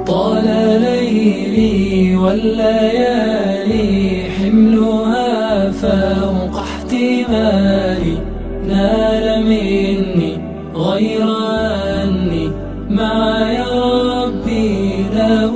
طال ليلي والليالي حملها فوق احتمالي، نال مني غير أني معي ربي لا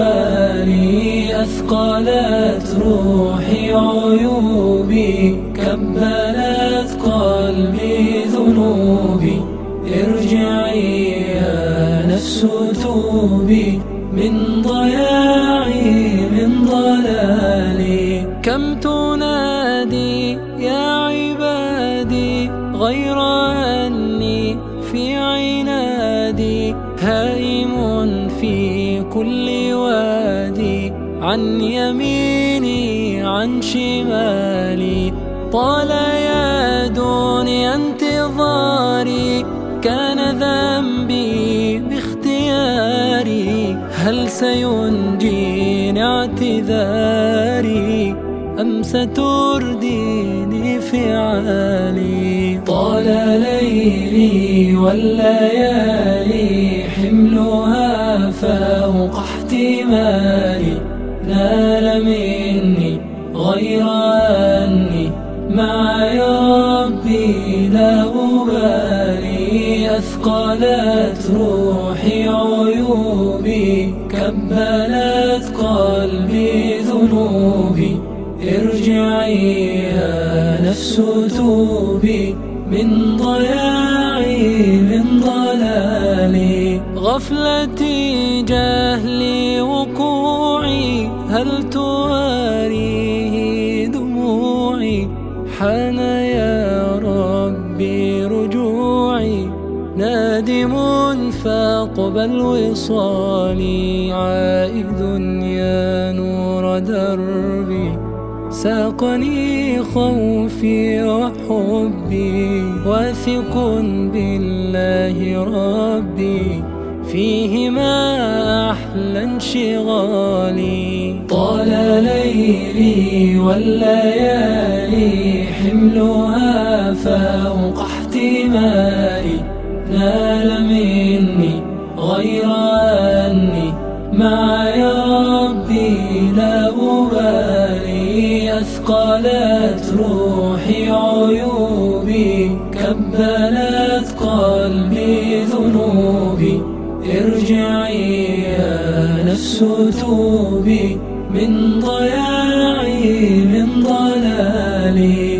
أبالي. أثقلت روحي عيوبي، كبلت قلبي ذنوبي، ارجعي يا نفس توبي من ضياعي من ضلالي. كم تنادي يا عبادي غير أني في عنادي، هائم في كل وادي، عن يميني عن شمالي. طال يا دنيا انتظاري، كان ذنبي باختياري، هل سينجيني اعتذاري أم سترديني فعالي؟ طال ليلي والليالي حملها فوق احتمالي، نال مني غير أني معي ربي لا أبالي. أثقلت روحي عيوبي، كبلت قلبي ذنوبي، ارجعي يا نفس توبي من ضياعي من ضلالي. غفلتي جهلي وقوعي، هل تواريه دموعي؟ حان يا ربي رجوعي، نادم فاقبل وصالي. عائد يا نور دربي، ساقني خوفي وحبي، واثق بالله ربي، فيهما أحلى انشغالي. طال ليلي والليالي حملها فوق احتمالي، نال مني غير أني معي ربي لا أبالي. أثقلت روحي عيوبي، كبلت قلبي ذنوبي، ارجعي يا نفس توبي من ضياعي من ضلالي.